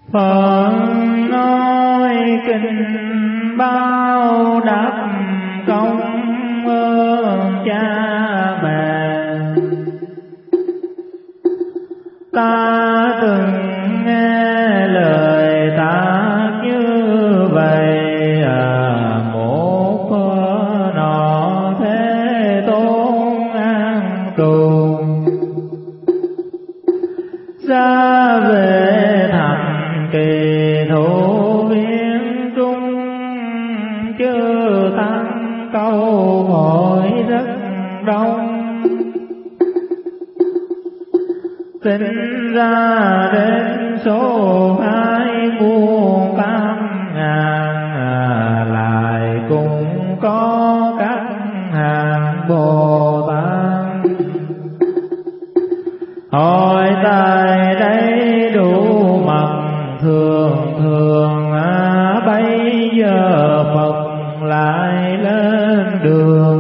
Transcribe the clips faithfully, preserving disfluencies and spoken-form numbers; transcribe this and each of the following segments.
Phật nói kinh bao đáp công ơn cha mẹ, ta từng nghe lời ta như vậy, à, một nọ Thế Tôn an trù ra về thành Kỳ Thủ Viên Trung, chư tăng câu hỏi rất đông, tính ra đến số hai muôn tám ngàn, à, lại cũng có các hàng Bồ Tát. Hỏi tại đây đủ mặt thường thường, à, bây giờ Phật lại lên đường,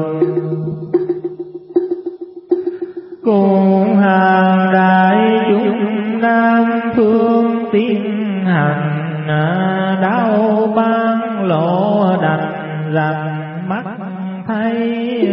cùng hàng đại chúng Nam phương tiến hành, à, đau ban lộ đành rành mắt thấy,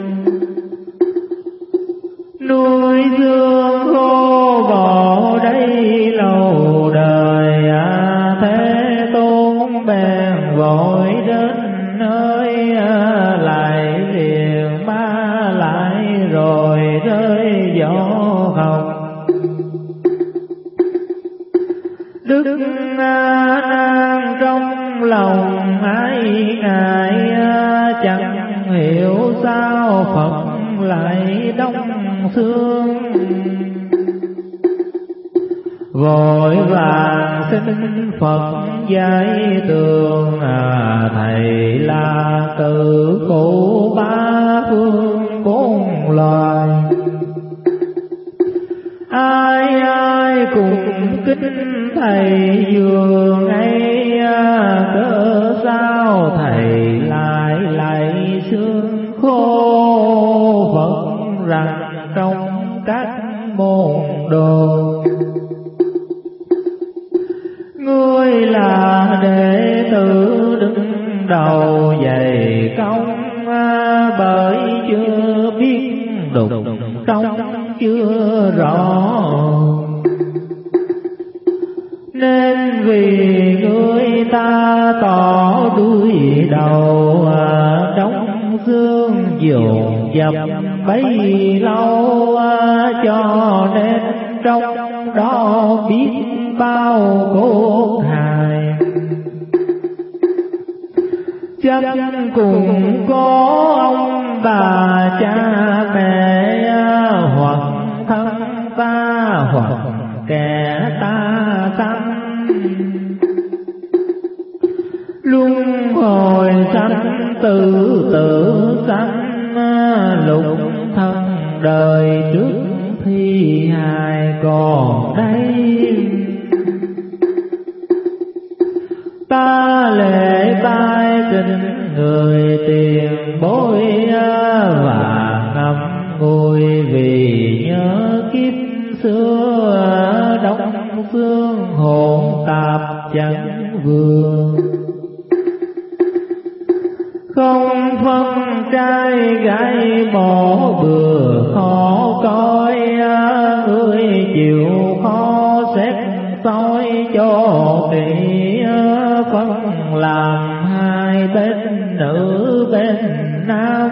núi dương khô bỏ đây lâu đời, à, Thế Tôn bèn vội đến nơi, à, lại liền ba lại rồi rơi gió hồng. Đức A Nan trong lòng ái ngại, à, chẳng hiểu sao Phật lại đông xương, vội vàng xin Phật giải tường, à, thầy là tự cụ ba phương bốn loài, ai ai cùng kính thầy dường ấy, à, cớ sao thầy lại lại xương khô Phật rằng trong các môn đồ. Ngươi là đệ tử đứng đầu dày công, à, bởi chưa biết đục trong chưa rõ, nên vì người ta tỏ đuôi đầu, à, đóng xương dồn dập bấy lâu, à, cho nên trong đó biết bao cốt hài. Chắc cùng có ông bà cha mẹ, à, hoặc thân ta hoặc kẻ ta sanh, luân hồi sanh tử tử sanh, à, lục thân đời trước thi hài còn đây. Ta lễ bái kính người tiền bối, à, và ngậm ngùi vì nhớ kiếp xưa, đông phương hồn tạp chẳng vừa, không phân trai gái bỏ bừa khó coi, à, người chịu khó xét soi cho kỹ, à, phân làm hai bên nữ bên nam,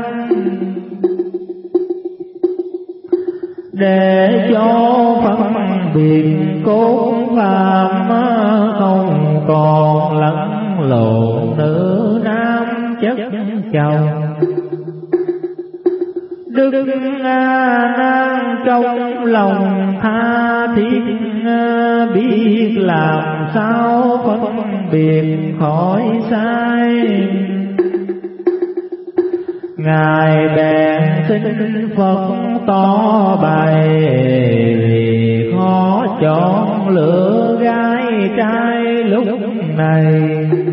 để cho phân biệt cốt phạm, không còn lẫn lộn nữ nam chất chồng. Đức A Nan trong lòng tha thiết, biết làm sao phân biệt khỏi sai, Ngài bèn xin Phật tỏ bày, vì khó chọn lựa gái trai lúc này.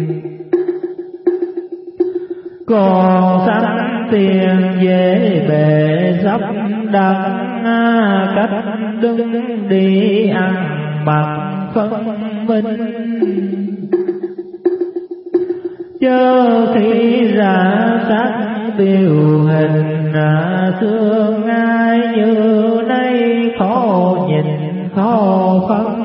Còn sanh tiền dễ bề sắp đặt, cách đứng đi ăn mặc phân minh. Chớ khi ra sắc điều hình xương ai như nay khó nhìn khó phân.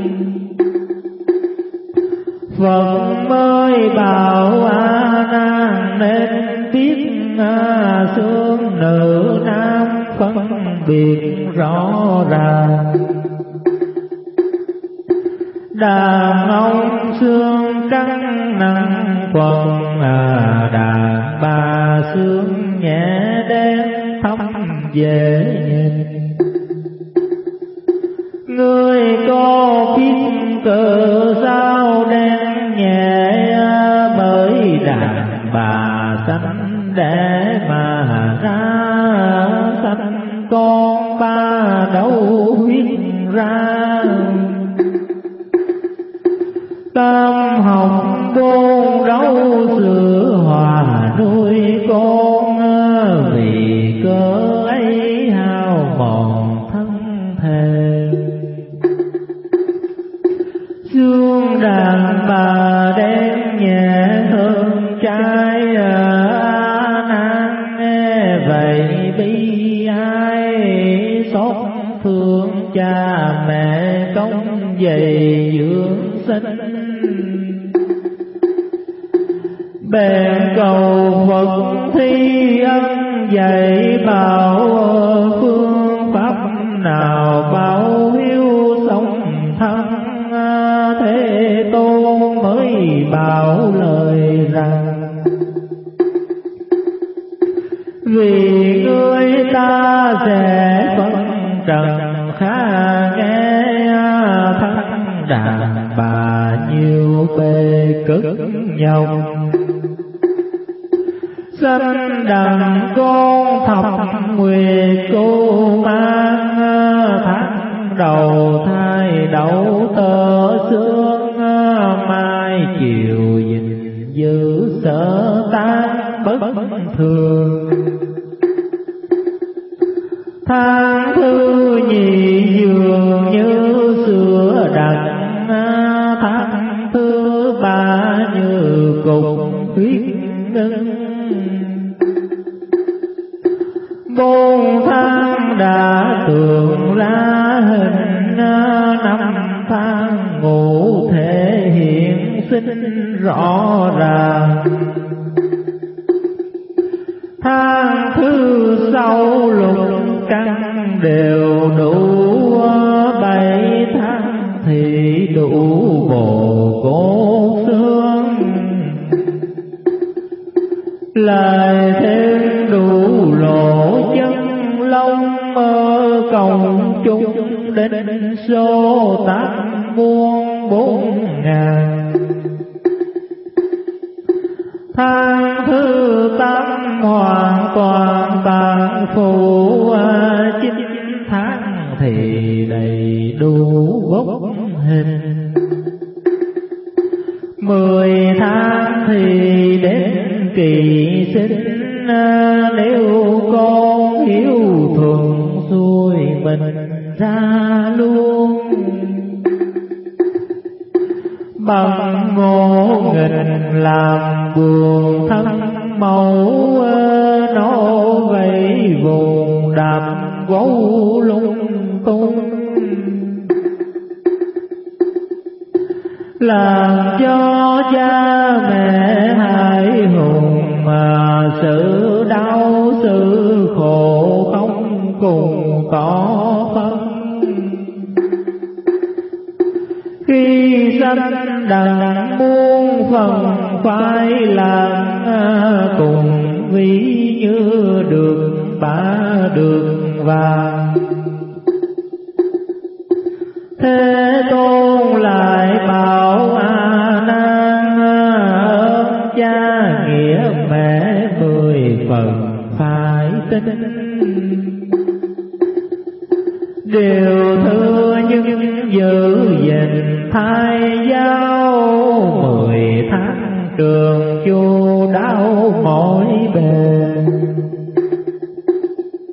Phật mới bảo A Nan nên biết xương nữ nam phân biệt rõ ràng. Đàn ông xương trắng nặng quần, đàn bà xương nhẹ đen thấm dễ nhìn. Người có biết cớ sao đen nhẹ, bởi đàn bà sanh đẻ mà ra, sanh con ba đấu huyết ra. Tam học bốn đấu sữa hòa nuôi con, vì cớ ấy hao mòn thân thể. Xương đàn bà đen nhẹ hơn trai, A Nan nghe vậy bi ai, xót thương cha mẹ công dày dưỡng sinh. Bèn cầu Phật thi ân dạy bảo, phương pháp nào báo hiếu sống thân. Thế Tôn mới bảo lời rằng, vì người ta sẽ phân trần khá nghe, thân đàn bà nhiều bề cực nhọc. Sanh đàn con thập nguyệt cô mang, tháng đầu thai đậu tơ xương, mai chiều gìn giữ sở tan bất thường. Tháng thứ nhì dường như sữa đặc, tháng thứ ba như cục huyết ngưng. Bốn tháng đã tượng ra hình, năm tháng ngủ thể hiện sinh rõ ràng. Tháng thứ sau lục căn đều đủ, bảy tháng thì đủ bồ cốt xương. Lại thêm đủ lỗ chân lông, cộng chung đến số tám muôn bốn ngàn. Tháng thứ tám hoàn toàn tàn phụ, chín tháng thì đầy đủ gốc hình. Mười tháng thì đến kỳ sinh, nếu con hiếu thuận xuôi mình ra luôn. Bằng ngộ nghịch làm buồn thân mẫu, nó vẫy vùng đạp gấu lung tung. Làm cho cha mẹ hại hùng, mà sự đau sự khổ không cùng tỏ phân. Khi sanh đặng muôn phần phải làm, cùng ví như được bá được vàng. Thế Tôn lại bảo A Nan, ơn cha nghĩa mẹ mười phần phải tin. Điều thứ nhất giữ gìn thai giáo, mười tháng trường chu đáo mỗi bề.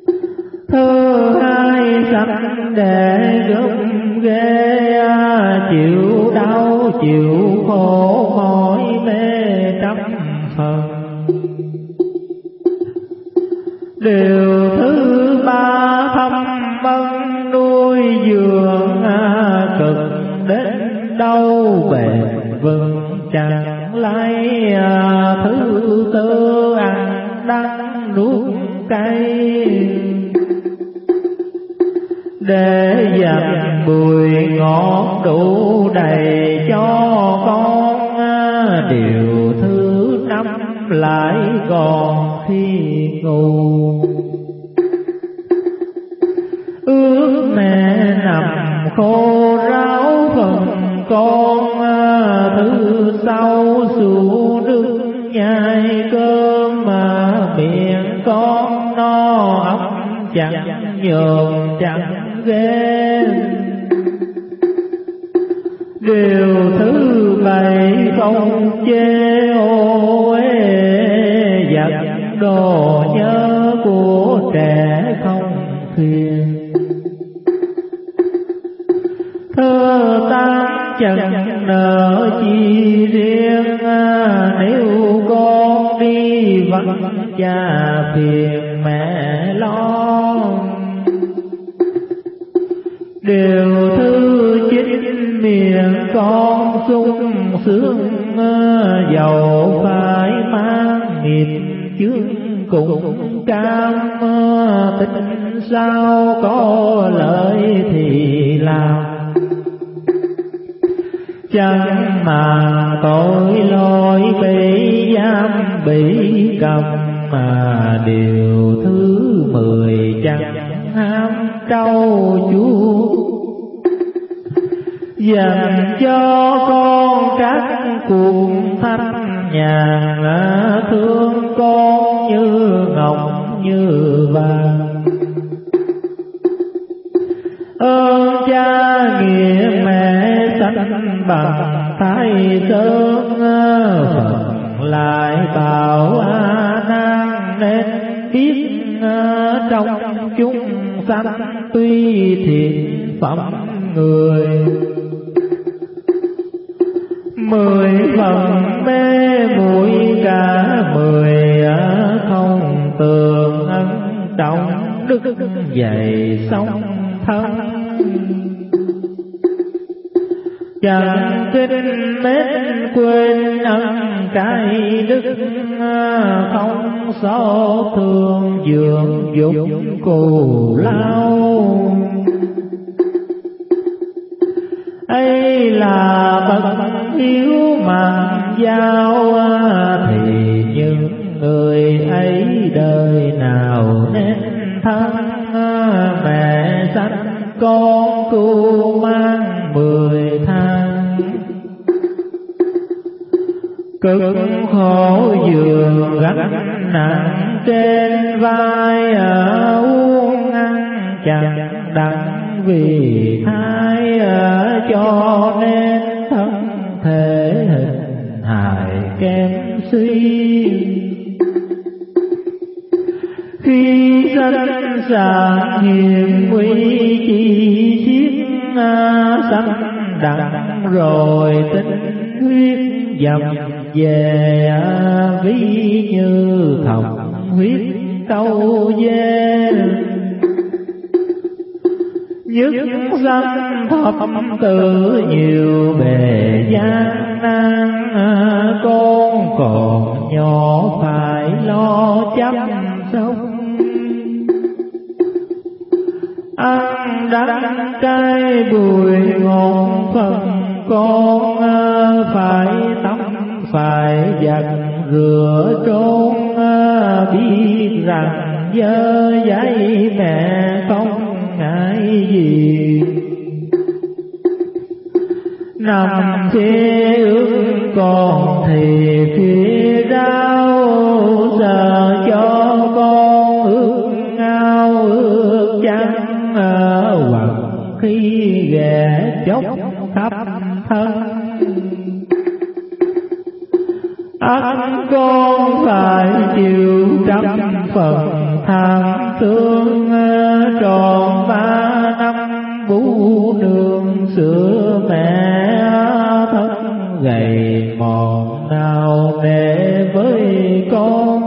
Thứ hai sanh để gốc ghê, chịu đau chịu khổ mỏi mê trăm phần. Điều thứ ba thâm ân nuôi dưỡng cực đến đâu bền vững chẳng lấy. Thứ tư ăn đắng nuốt cay để dành bùi ngọt đủ đầy cho con. Điều thứ năm lại còn khi ngủ ước mẹ nằm khô ráo phần con. Thứ sau xuống nước nhai cơm mà miệng con no ấm chẳng nhường chẳng ghê. Điều thứ bảy không chê ô giặt đồ nhớ của trẻ không phiền. Thơ tám chẳng nợ chi riêng nếu con đi vắng cha phiền mẹ lo. Điều thứ chín miệng con sung sướng dầu phải mang nghiệp chướng cũng cam. Tính sao có lợi thì làm chẳng mà tội lỗi bị giam bị cầm. Mà điều thứ mười chẳng ham trâu chuốt dành cho con các cuộc thanh nhàn. Thương con như ngọc như vàng ơn cha nghĩa mẹ sanh bằng thái sơn. Phật lại bảo A Nan nên biết trong chúng sanh tuy thiện phẩm người mười phần mê muội cả mười không tường ân trọng đức dày song thân. Chẳng kinh mến quên ân cái đức không xót thương dưỡng dục cù lao. Ấy là bậc hiếu mạng giao thì những người ấy đời nào nên thân. Mẹ sanh con cu mang mười tháng cực khổ giường gánh nặng trên vai. Uống ăn chẳng đặng vì thai cho nên thân thể hình hài kém suy. Khi sanh sản hiền nguy chi xiết sanh đặng rồi tinh huyết dầm về. Ví như thòng huyết câu dê nhất sanh thập tử nhiều bề gian nan. Con còn nhỏ phải lo chăm sóc ăn đắng cay bùi ngọt phần con. Phải tắm phải giặt rửa trốn biết rằng dơ giấy mẹ không ngại gì. Nằm phía ước còn thì phía đau giờ cho con ước ngao ước trắng. Hoặc khi ghé chốc khắp thân ắt con phải chịu trăm phần tham thương. Tròn ba năm bú nương sữa mẹ gầy mòn nào nề với con.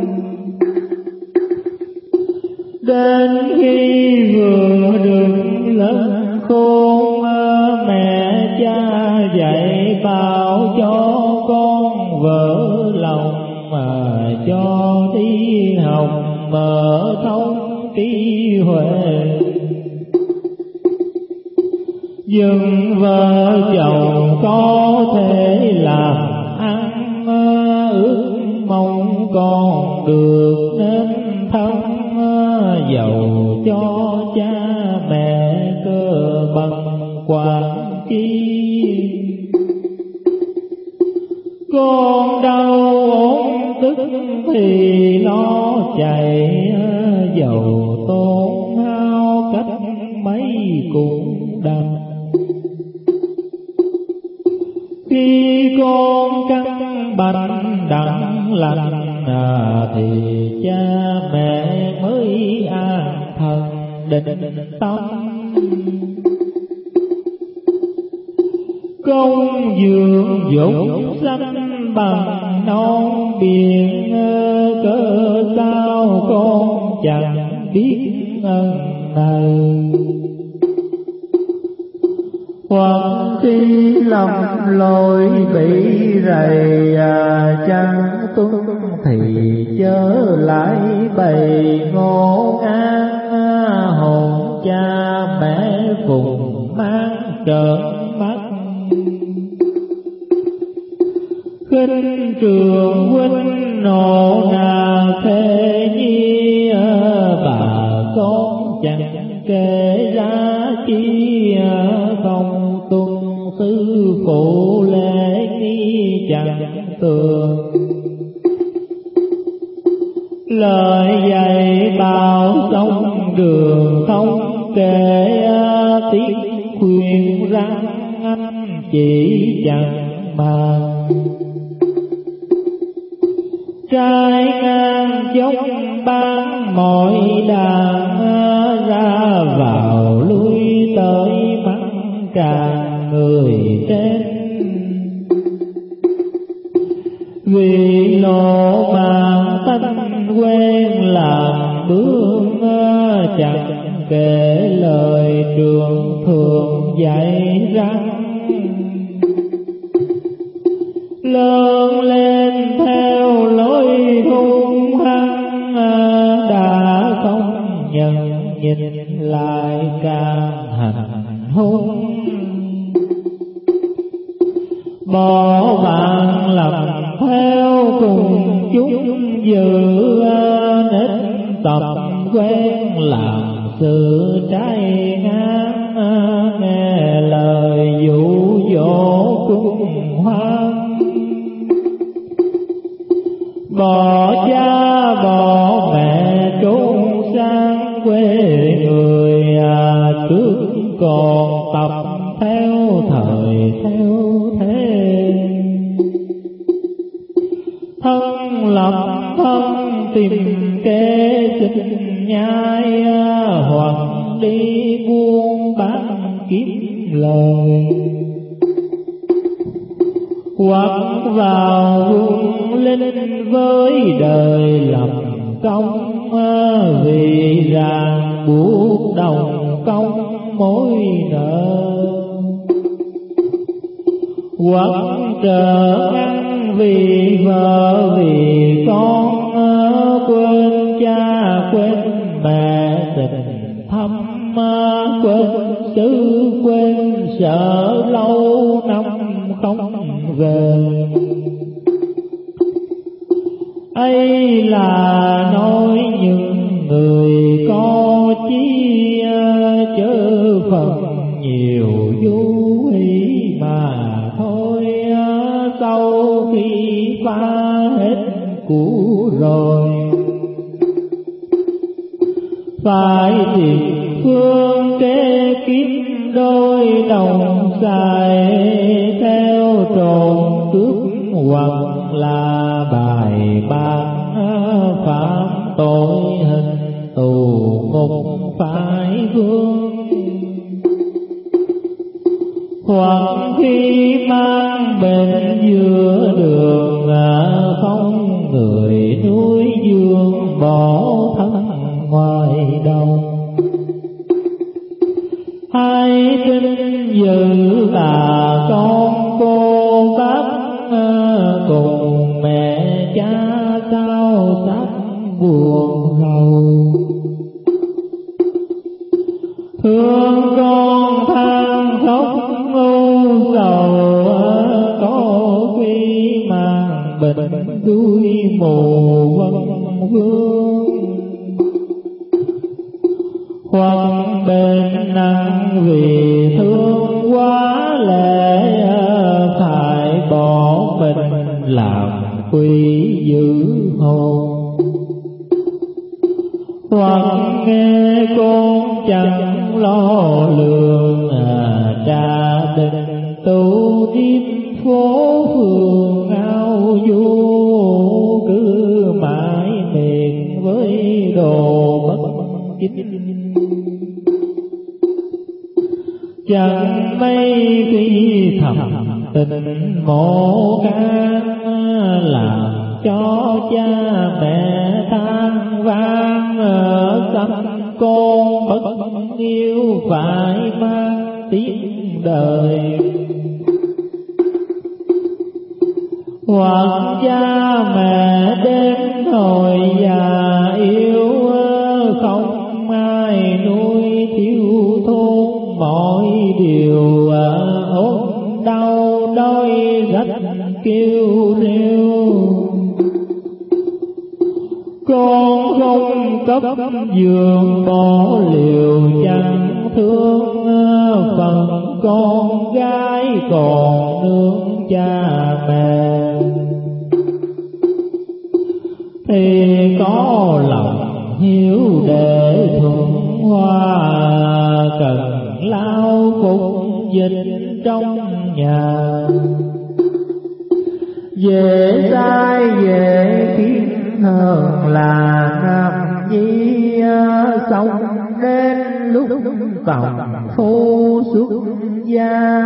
Đến khi vừa được lớn khôn, mẹ cha dạy bảo cho con vỡ lòng mà cho đi học mở thông trí huệ. Nhưng vợ chồng có thể làm ăn, ước mong con được nên thân, giàu cho cha mẹ cơ bằng quản chi. Con đau ốm tức thì nó chạy, dầu tốn hao cách mấy cũng đành. Khi con căn bệnh đặng lành, à, thì cha mẹ mới an thần định tâm. Công dưỡng dục sanh bằng non biển, cớ sao con chẳng biết ân này. Hoặc khi lầm lỗi bị rầy, à, chẳng tuân thì chớ lại bày ngô ngang. Hồn cha mẹ cùng mang trợn mắt, khinh trường huynh nộ nà thế nhi. Bà con chẳng kể ra chi, không tuân sư phụ lễ nghi chẳng tường. Lời dạy bảo sông đường không kể, tiếng khuyên răng anh chỉ chẳng màng. Trai ngang dốc ban mọi đàn, ra vào lui tới mắt càng người trên. Vì lộ màn tánh quen làm bướng, chẳng kể lời trường thường dạy rằng. Lớn lên theo lối hung hăng, đã không nhận nhìn lại càng hành hung. Bỏ bạn làm theo cùng chúng dữ, nết tập quen làm sự trái ngang. Nghe lời dụ dỗ cung hoang, bỏ cha bỏ mẹ trốn sang quê người. À, trước còn tập theo thời theo thế, thân lập thân tìm kế sinh nhai. Hoặc đi buôn bán kiếm lời, hoặc vào quân linh với đời làm công. Vì ràng buộc đồng công mối nợ, hoặc trở ngăn vì vợ vì con. Quên cha quên mẹ tình thâm, quên xứ quên sợ lâu năm không về. Ấy là nói những người có chí, chớ phần nhiều du hí mà thôi. Sau khi pha hết cũ rồi, phải tìm phương kế kiếm đôi đồng xài. Theo trộm cướp hoặc là bài bạc, phạm tội hình tù ngục phải vương. Hoặc khi mang bên giữa đường không người núi dương bỏ thân ngoài đầu. Hai tin dự là con cô bác cùng mẹ cha sao sắc buồn rầu. Thương con than khóc ngu sầu có khi mang bệnh đuôi mù vân vương. Hoặc bên nặng vì thương quá lệ phải bỏ mình làm quỷ giữ hồn. Hoặc nghe con chẳng lo lường trà đình tu điếm phố phường ao du cứ mãi miệng với đồ bất chính. Chẳng mấy khi thầm tình mộ can làm cho cha mẹ than vang tâm con bất yêu phải mang tiếng đời. Hoặc cha mẹ đến hồi già yêu không ai nuôi thiếu thốn mọi điều ốm đau đói rách kêu rêu. Con không cấp giường bỏ liều chẳng thương phần con gái còn nương cha mẹ. Thì có lòng hiếu để thuận hoa cần lao phục dịch trong nhà. Dễ sai dễ khiến hơn là nam nhi sống đến lúc tòng phu xuất gia.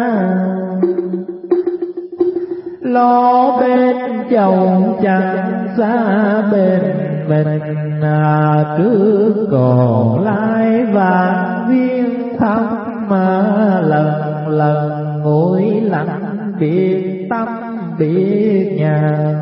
Lo bên chồng chẳng xa bên mình cứ còn lại vạn viên thăm mà lần lần nguội lạnh biệt tâm biệt nhà.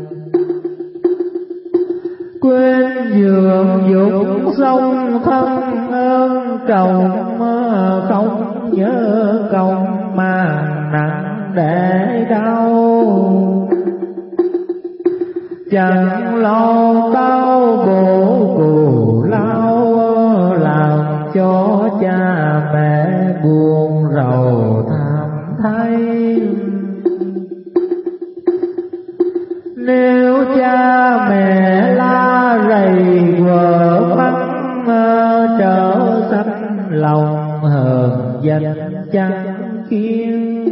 Quên giường dục sông thân ơn chồng không nhớ công mà nặng để đau. Chẳng lo đau khổ cù lao làm cho cha mẹ buồn rầu thảm thay. Nếu cha mẹ la rầy quở mắng trở sanh lòng hờn danh chẳng kiên.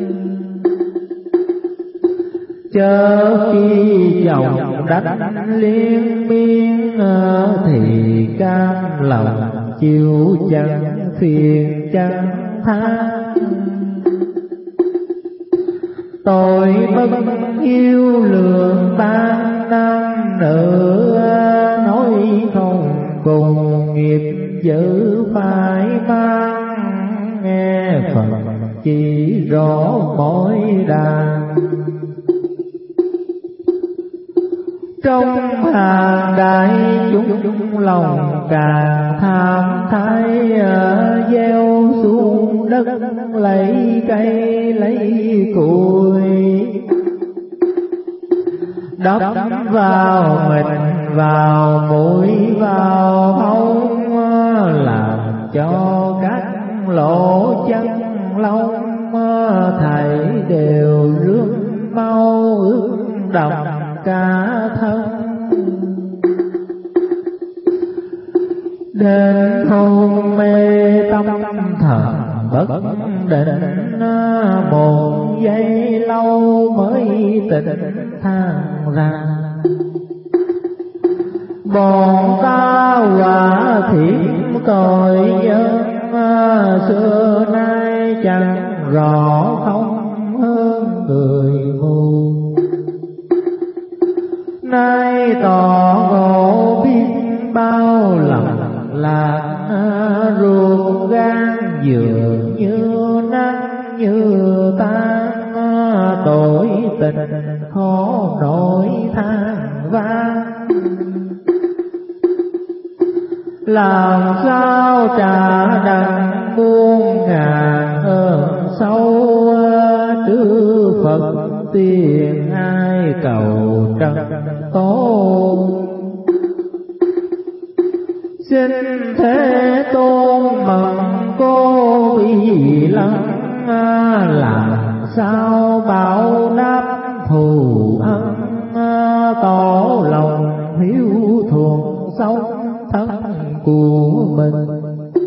Chớ khi chồng đánh liên miên thì cam lòng chịu chẳng phiền chẳng than. Tội bất yêu lường ban nam nữ nói không cùng nghiệp dữ phải mang. Nghe Phật chỉ rõ mỗi đàn trong hàng đại chúng lòng càng tham thái gieo xuống đất lấy cây lấy củi. Đắp vào mình vào mũi vào hông làm cho các lỗ chân lông thảy đều rước mau ướt đậm cả thân. Đến hôn mê tâm thần bất định một giây lâu mới tỉnh than ra. Bọn ta quả thiện tội nhân xưa nay chẳng rõ không hơn người mù. Nay tỏ ngộ biết bao lầm lạc, ruột gan dường như nắng như tan, tội tình khó nổi than vang. Làm sao trả đặng muôn ngàn ơn sâu, trước Phật tiền ai cầu trần tôn. Xin Thế Tôn mừng cô vì lắng, làm sao báo đáp thù ân, tỏ lòng hiếu thuận sống thân của mình.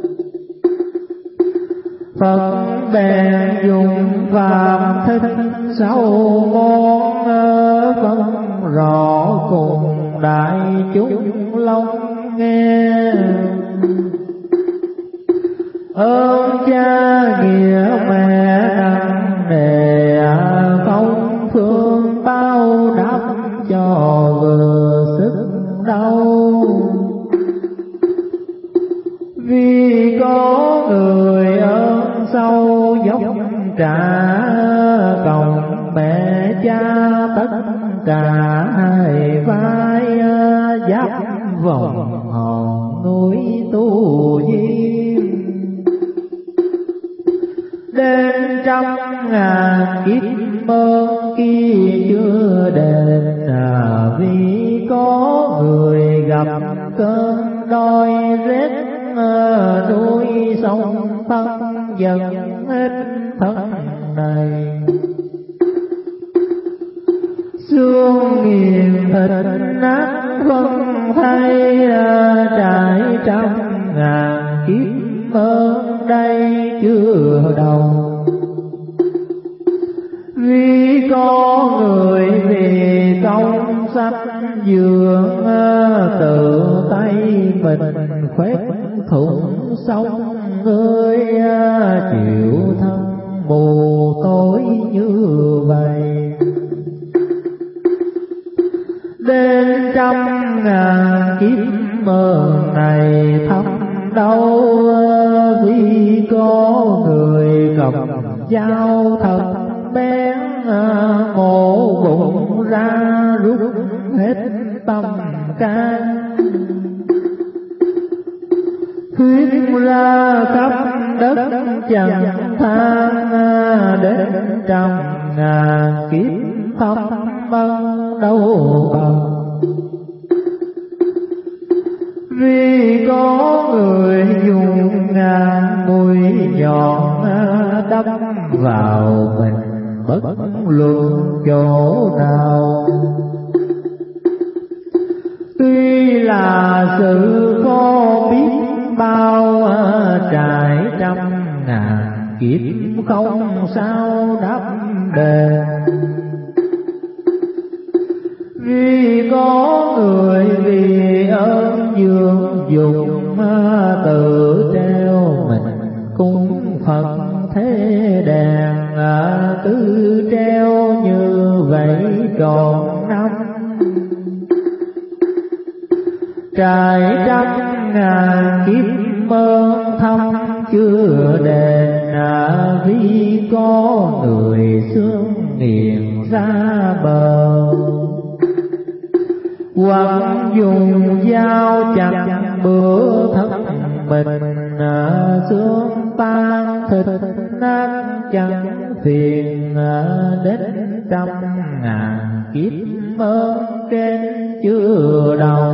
Phật bèn dùng phàm thích sáu món, phân rõ cùng đại chúng long nghe. Ơn cha nghĩa mẹ nặng nề, không phương bao đáp cho vừa sức đau. Vì có người ơn sâu dốc trả, cộng mẹ cha tất cả hai vai, giáp vòng hòn núi tu duyên. Đến trăm ngàn kiếp ơn kia chưa đền, vì có người gặp cơn đói rét, núi sông thân dần hết thân này. Xương nghiền thịt nát phân thay, trải trăm ngàn kiếp ơn đây chưa đầu. Vì có người vì công sách dường, tự tay mình khoét thủng sống người, chịu thân mù tối như vậy. Đến trăm ngàn kiếp mờn này thâm đau, vì có người cầm dao thật bén, mổ bụng ra rút hết tâm can. Huyết ra khắp đất chẳng than, đến trăm ngàn kiếp thâm ân đâu bằng. Vì có người dùng ngàn mũi nhọn đâm vào mình, bất luận chỗ nào. Tuy là sự khó biết bao, trải trăm ngàn kiếp không sao đáp đền. Vì có người vì ơn dương dụng, tự treo mình cung Phật thế đàn, cứ treo như vậy tròn năm. Trải trăm ngàn kiếp ơn thâm chưa đền, vì có người xương nghiền ra bờ. Hoặc dùng dao chặt bữa thân mình, xương tan thịt nát chẳng phiền. Đến trăm ngàn kiếp ơn trên chưa đầu.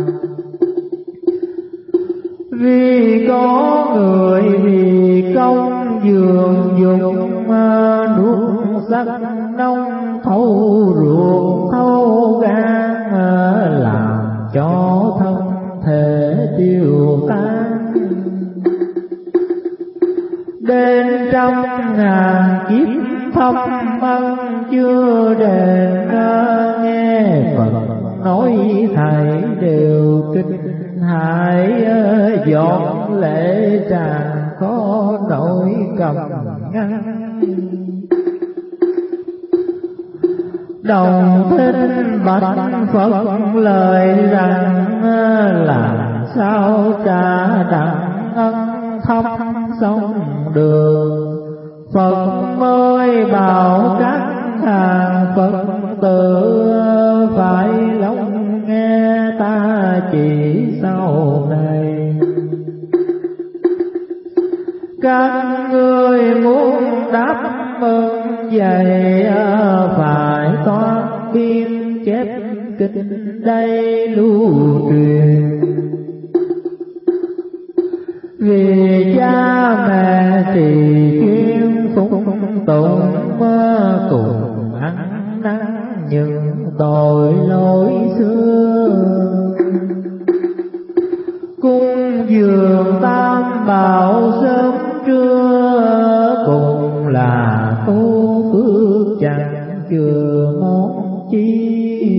Vì có người vì công dường dụng, nuốt sắc nông thấu ruột thấu gan, làm cho thân thể tiêu tan. Đến trăm ngàn kiếp thâm ân chưa đền, nghe Phật nói thầy đều kinh hại. Dọn lễ tràn khó nổi cầm ngăn. đồng thinh bạch Phật lời rằng làm sao trả đặng ân thâm sông đường. Phật mới bảo các hàng Phật tử phải lắng nghe ta chỉ sau này. Các ngươi muốn đáp ơn vậy phải toán biên chép kinh đây lưu truyền. Vì cha mẹ thì chuyên phụng tụng cùng ăn năn những tội lỗi xưa. Cung dường tam bảo sớm trưa cùng là tu phước chẳng chừa món chi.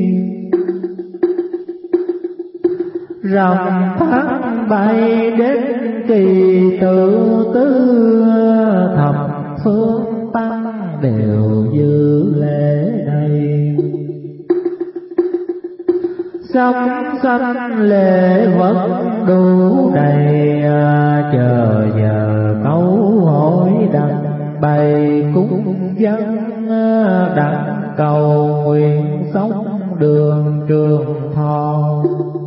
Rằm tháng bảy đến kỳ tự tứ thập phương tăng đều dự lễ này. Sắm sanh lễ vật đủ đầy chờ giờ câu hỏi đặng bày cúng dân đặng cầu nguyện sống đường trường thọ.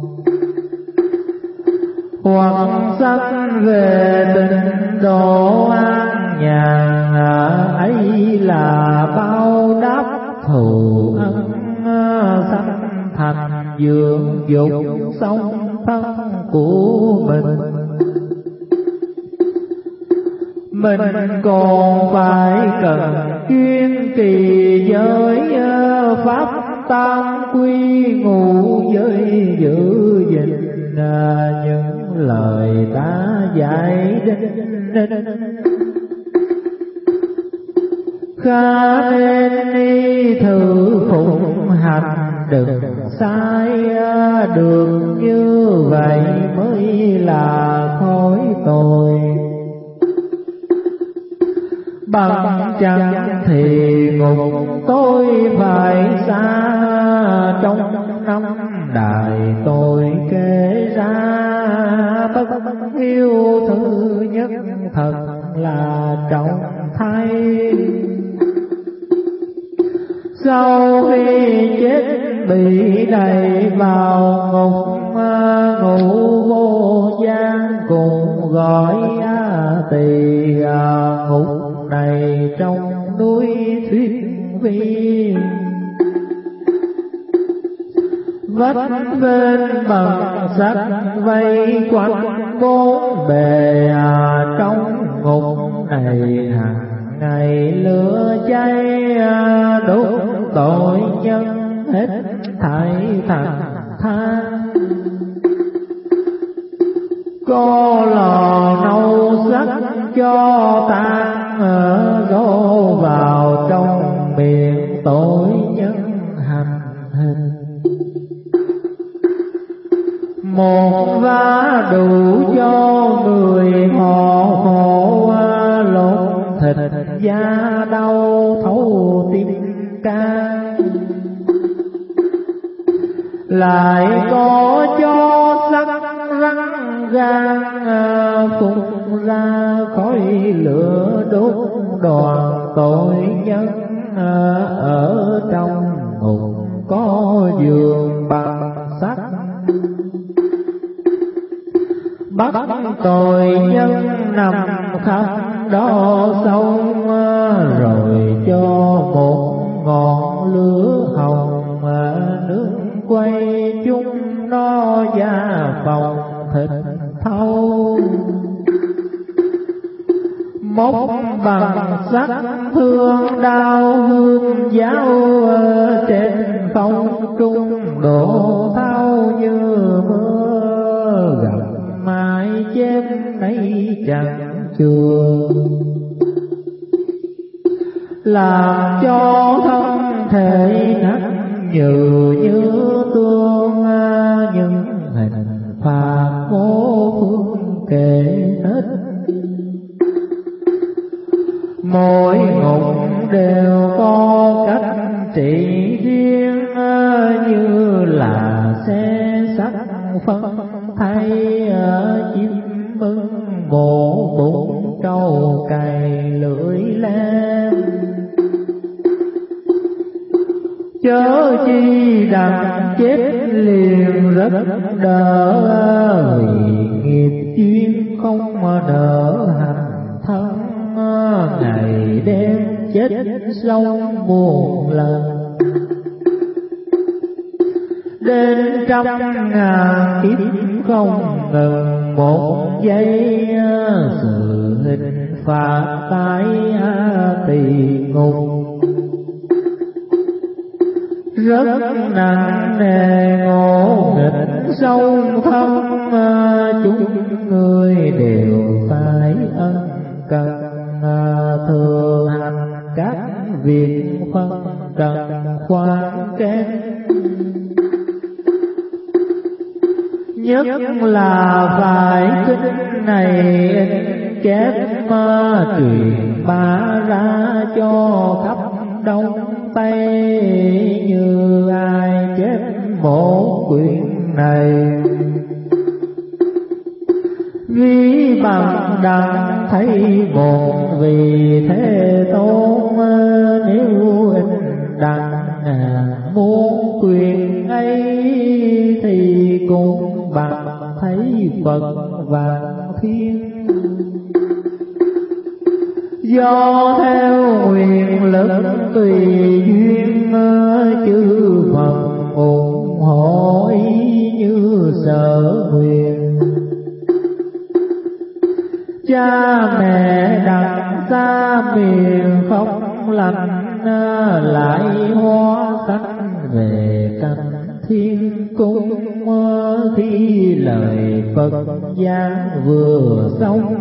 Hoặc sanh về tịnh độ an nhàn ấy là bao đáp thù ân sanh thành dưỡng dục sống thân của mình. Mình còn phải cần chuyên trì giới pháp tam quy ngũ giới giữ gìn những lời ta dạy đinh đinh. Khá nên đi thử phụng hành đừng sai đường, như vậy mới là khỏi tội. Bằng chẳng thì ngục tôi phải xa, trong năm đại tôi kể ra. Bất yêu thứ nhất thật là trọng thay. Sau khi chết bị đày vào ngục ngục vô gian, cùng gọi tỳ ngục này trong núi Thuyết Vi. Vách bên bằng sắt vây quanh bốn bề, trong ngục này hàng ngày lửa cháy đốt tội nhân hết thảy thành than. Có lò nấu sắc cho tan đổ vào trong miệng tội nhân hành hình. Một vá đủ cho người họ khổ, lột thịt da đau thấu tim can. Lại có cho sắc rắn gan phun ra khói lửa đốt đoàn tội nhân. Ở trong ngục có giường bằng sắt, bắt tội nhân nằm khắp đó sông. Rồi cho một ngọn lửa hồng nước quay chúng nó ra phòng thịt thâu. Móc bằng sắt thương đau hương giáo, trên không trung đổ thao như mưa. Gặp mãi chém nấy chẳng chừa, làm cho thân thể nát nhừ như tương. Những hình phạt vô phương kể hết, mỗi ngục đều có cách trị riêng. chớ chi đặng chết liền rất đỡ, vì nghiệp duyên không đỡ hành thân, ngày đêm chết sống muôn lần. Đến trăm ngàn kiếp không ngừng một giây, sự hình phạt tại tỳ ngục rất nặng nề ngộ nghịch sâu thâm, chúng người đều phải ân cần thừa hành các việc phân trần khoan kém. Nhất là phải kinh này chép truyền bá ra cho khắp đông tây, như ai chép một quyển này ghi bằng đặng thấy một vì thế tôn. Nếu in đặng muốn quyền ấy thì cũng bằng thấy Phật và thiên. Do theo quyền lực tùy duyên, chư Phật ủng hộ ý như sở nguyện. Cha mẹ đặt xa miền khóc lành, lại hóa sanh về canh thiên cung. Khi lời Phật giảng vừa xong,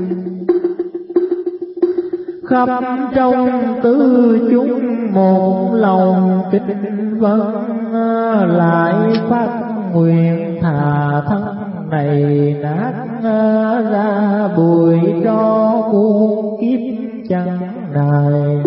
khắp trong tứ chúng một lòng kính vâng, lại phát nguyện thà thân này nát ra bụi tro muôn kiếp chẳng này.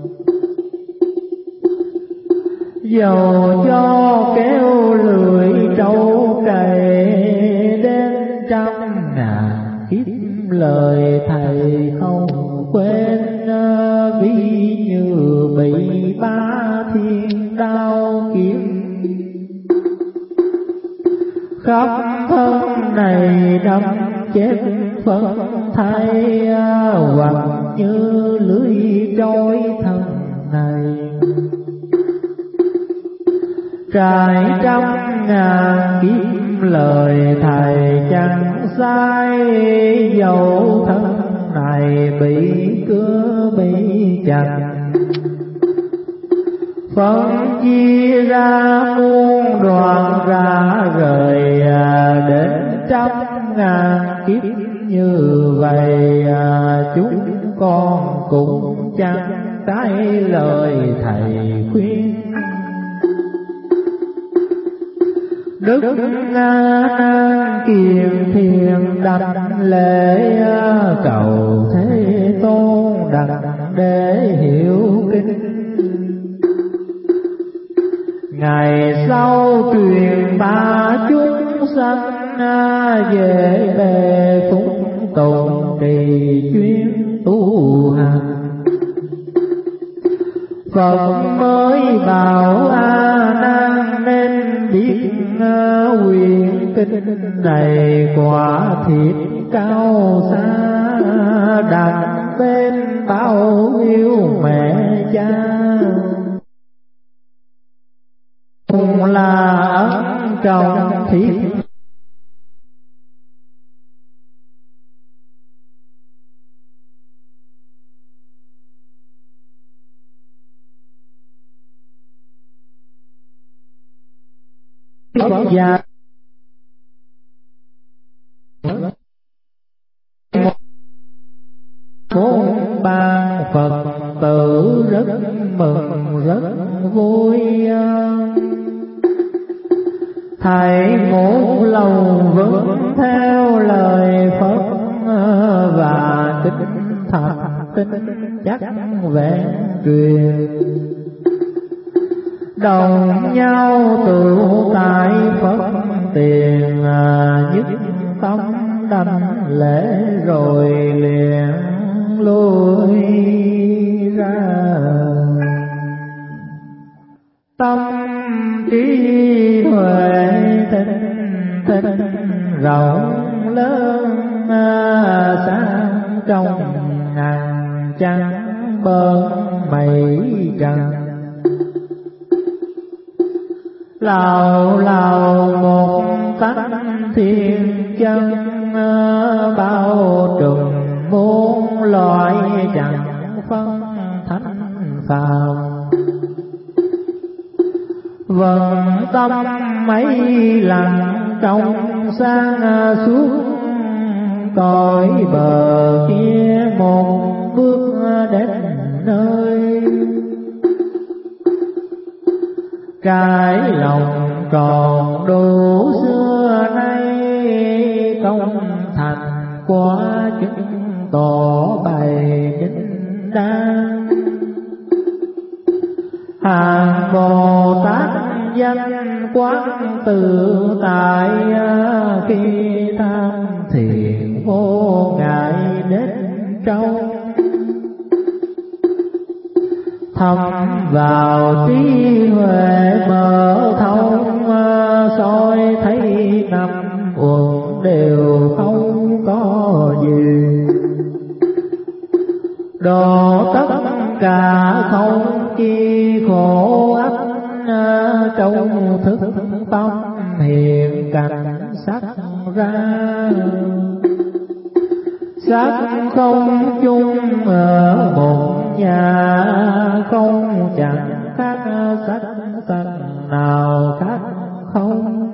Dầu cho kéo lưỡi trâu cày đến trăm ngàn kiếp, lời thầy không quên, ví như bị ba thiên đao kiếm khắp thân này đâm chết phân thay, hoặc như lưỡi trôi thân này. Trải trăm ngàn kiếp lời thầy chẳng sai, dẫu thân này bị cưa bị chặt, phân chia ra muôn đoạn ra rời, đến trăm ngàn kiếp như vậy. Chúng con cũng chẳng trái lời thầy khuyên. Đức A Kiền Thiền đặt lễ cầu Thế Tôn đặt để hiểu kinh. Ngày sau truyền ba chúng sanh về bề phụng tùng trì chuyên tu hành. Phật mới bảo A Nan nên biết quyền kinh này quả thiệt cao xa, đặt bên bao yêu mẹ cha. Cùng là ân trọng thiết Phật gia bốn ban Phật tử rất mừng rất vui. Thầy một lòng vững theo lời Phật và tính thật tin chắc vẹn truyền. Đồng nhau tụ tại Phật tiền, nhất tâm đảnh lễ rồi liền lui ra. Tâm thinh rộng lớn sáng trong ngàn trăng bơm mây trần. Lào lào một tánh thiên chân bao trùm muôn loại chẳng phân thánh phàm. Vần tâm mấy lần trong sang suốt cõi bờ kia một bước đến nơi. Cái lòng tròn đủ xưa nay công thành quá chứng tỏ bày chính đáng. Hàng Bồ Tát danh quán tự tại khi tham thiền vô ngại đến trong. Thâm vào trí huệ mở thông soi thấy năm uẩn đều không có gì. Độ tất cả không chi khổ ách trong thức tâm hiện cảnh sắc ra. Sắc không chung ở một nhà không chẳng khác sắc sắc nào khác không.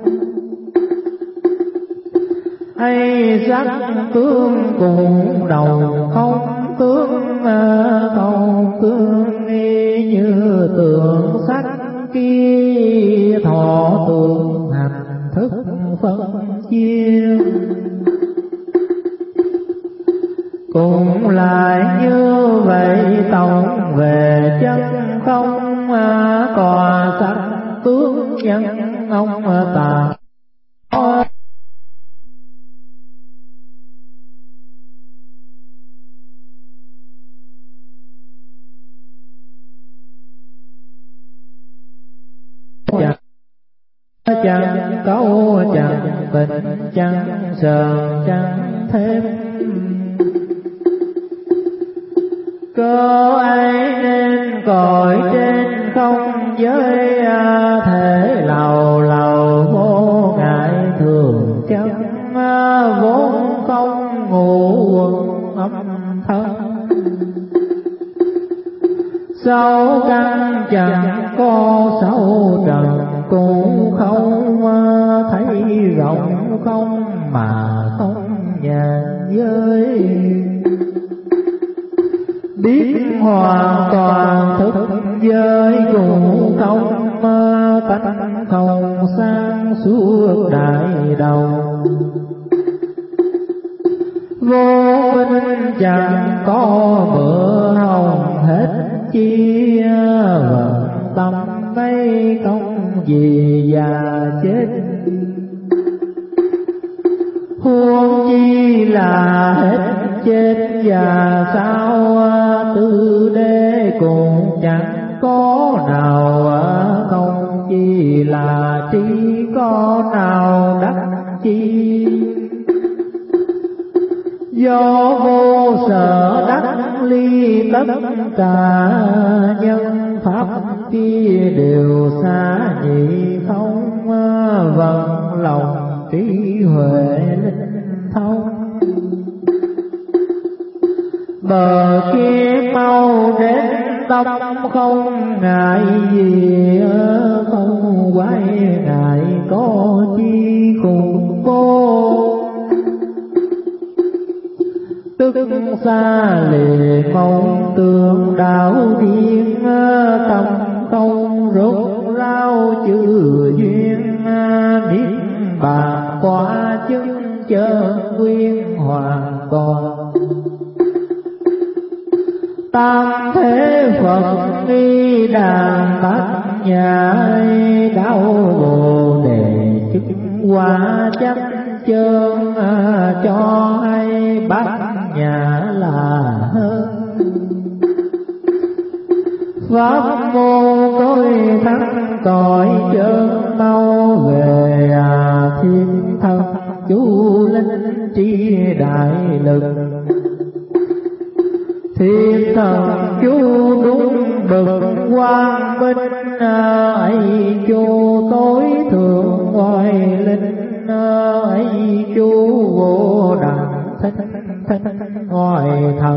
Hay sắc tướng cùng đồng không tướng không tướng y như tượng sắc kia thọ tượng hành thức phân chia. Cũng lại như vậy tổng về chân không còn sắc tướng nhân ông tà. Chẳng câu chẳng tình chẳng sờn chẳng thêm. Cơ ấy nên cõi trên không giới thể lầu lầu vô ngại thường chân vốn không ngủ quần âm thân. Sâu căn chẳng có sâu trần cũng không thấy rộng không mà không nhàn giới. Biết hoàn toàn thức giới cũng không tánh không sang suốt đại đầu. Vô minh chẳng có bữa hồng hết chi vận tâm mấy công gì già chết. Huống chi là hết chết và sao tư đế cũng chẳng có nào không chi là trí có nào đắc chi. Do vô sở đắc ly tất cả nhân pháp kia đều xa nhị không vận lòng trí huệ linh thông. Bờ kia mau đến tâm không ngại gì không quay ngại có chi khủng bố. Tức xa lìa mong tương đạo thiên tâm không rốt rao chữ duyên niết bàn qua chứng chân nguyên hoàn toàn. Tam thế Phật nghi đàn bát nhã đau bồ đề chức quả chắc chân cho hay bát nhã là hơn. Pháp môn đôi thắng cõi chơn mau về thiên thân chú linh tri đại lực. Thiên thần chú đúng bực quang minh ấy chú tối thượng ngoài linh ấy chú vô đẳng thanh thanh ngoài thần.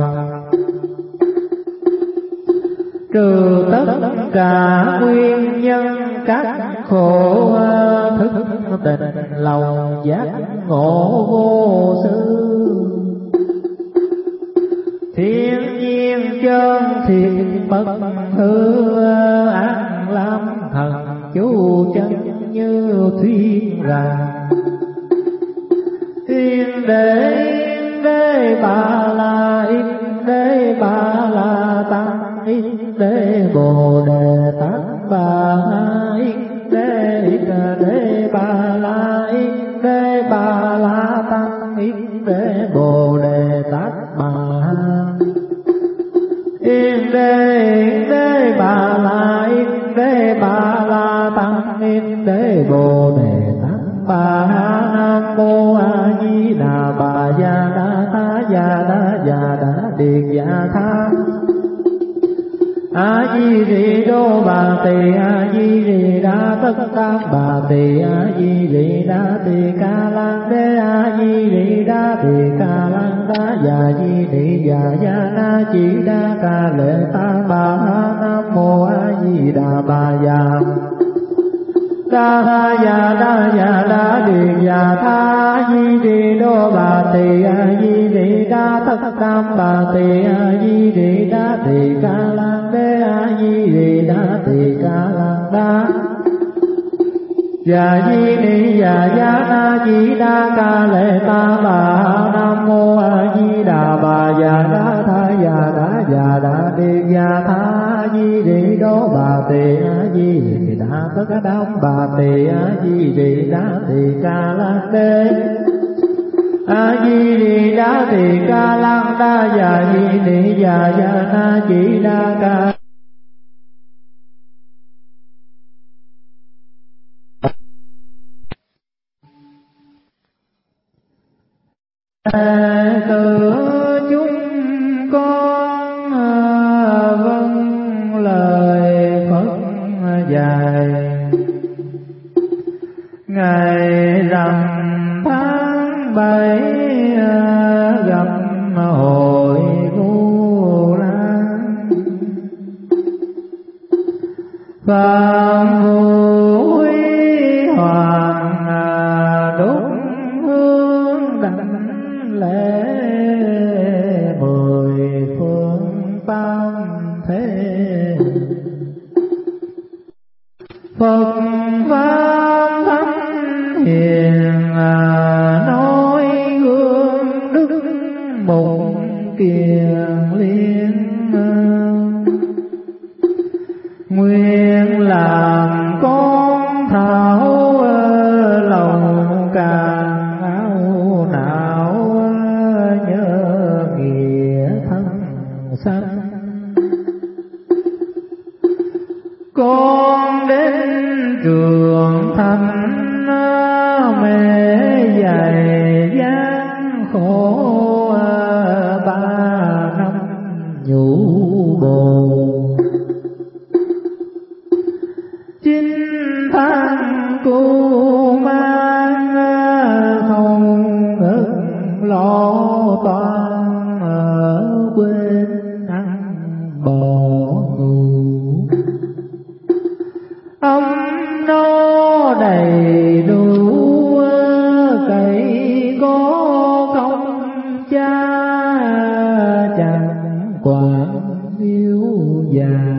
Trừ tất cả nguyên nhân các khổ thức tình lòng giác ngộ vô sư. Thiên nhiên chân thiệt bất hư an lam thần chú chân như thuyên rằng. Yên đế yên đế bà la yên đế bà la tăng yên đế bồ đề tát bà yên đế yên đế bà la yên đế bà la tăng yên đế bồ đề tát bà. Yên đế yên đế bà la yên đế bà la tăng yên đế bồ đề tát bà. Nam mô A Di Đà Bà Gia Đa Tha Gia Đa Gia Đa Điền Gia Tha. A Di Rì Đô Bà Tỳ A Di Rì Đa Tất Tam Bà Tỳ A Di Rì Đa Tỳ Ca Lan Đế A Di Rì Đa Tỳ Ca Lan Đa Già Di Nị Già Gia Na Chỉ Đa Ca Lệ Ta Bà. Nam mô A Di Đà Bà Già Đa Tha Già Đa Già Đa Điền Già Tha. Di Rì Đô Bà Tỳ A Di Rì Đa Tất Tam Bà Tỳ A Di Rì Đa Tỳ Ca Lan Đế A Di Rì Đa Tỳ Ca Lan Đa Già Di Nị Già Gia Na Chỉ Đa Ca Lệ Ta Bà. Nam mô A Di Đà Bà Già Đa Tha Già Đa Già Đa Điền Già Tha. Di Rì Đô Bà Tỳ A Di Rì Đa Tất Tam Bà Tỳ A Di Rì Đa Tỳ Ca Lan Đế A Di Rì Đa Tỳ Ca Lan Đa Già Di Nị Già Gia Na Chỉ Đa Ca từ chúng con vâng lời Phật dạy. Ngày rằm tháng bảy gặp hội Vu Lan, Phạm Vũ Huy Hoàng đốt hương đảnh lễ mười phương tam thế. Phật pháp thánh hiền nói gương đức mục kiền liên, nguyện làm con thảo lòng càng áo não nhớ nghĩa thân sanh. Con đến trường thành mẹ dạy gian khổ ba năm nhủ bồ. Chín tháng cô mang không ngừng lo toan ở quên ăn bò ngủ. Ấm no đầy đủ cậy có không cha, chẳng quản yêu già.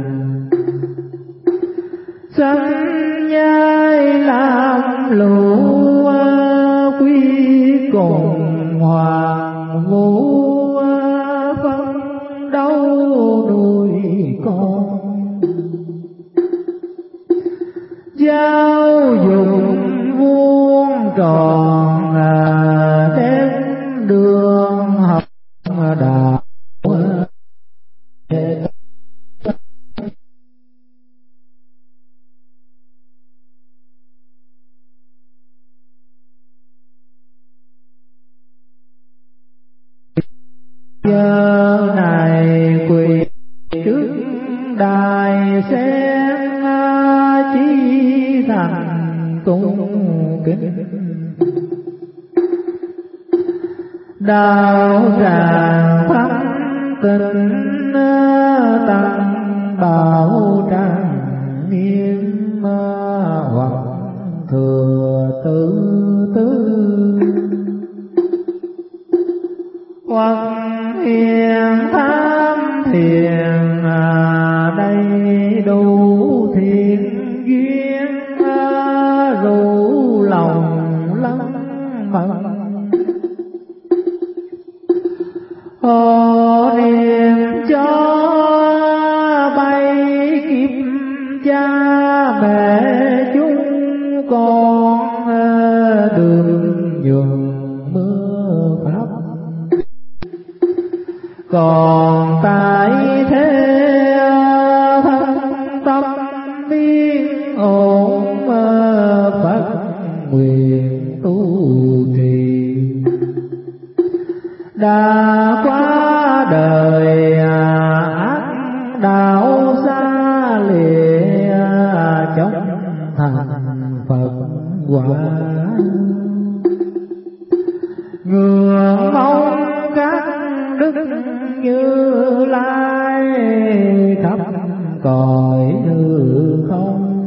Sanh nhai làm lũ quý cùng hoàng vũ, phân đấu nuôi con. Giáo dục vuông tròn đến đường học đạo, giờ này quỳ trước đài sen chí thành cung kính, đạo tràng thánh tình tăng bảo trang nghiêm hoặc thừa tử tứ hoặc hiền tham thiền đầy đủ thiện duyên rủ lòng lắng mặn hộ niệm cho bay kiếp cha mẹ chúng con đường nhường mưa pháp, còn tại thế thân tâm viên ổn Phật nguyện tu trì, đã qua đời ác đạo xa lìa trong thành Phật quả, ngưỡng mong các đức Như Lai khắp cõi hư không,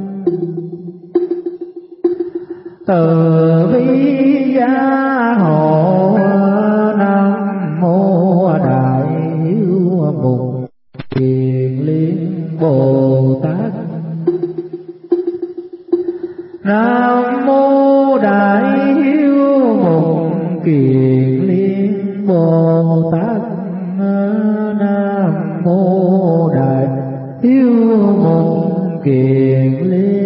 từ bi gia hộ Nam Mô Đại Hiếu Mục Kiền Liên Bồ Tát. Nam Mô Đại Hiếu Mục Kiền Liên Bồ Tát. Nam Mô Đại Hiếu Mục Kiền Liên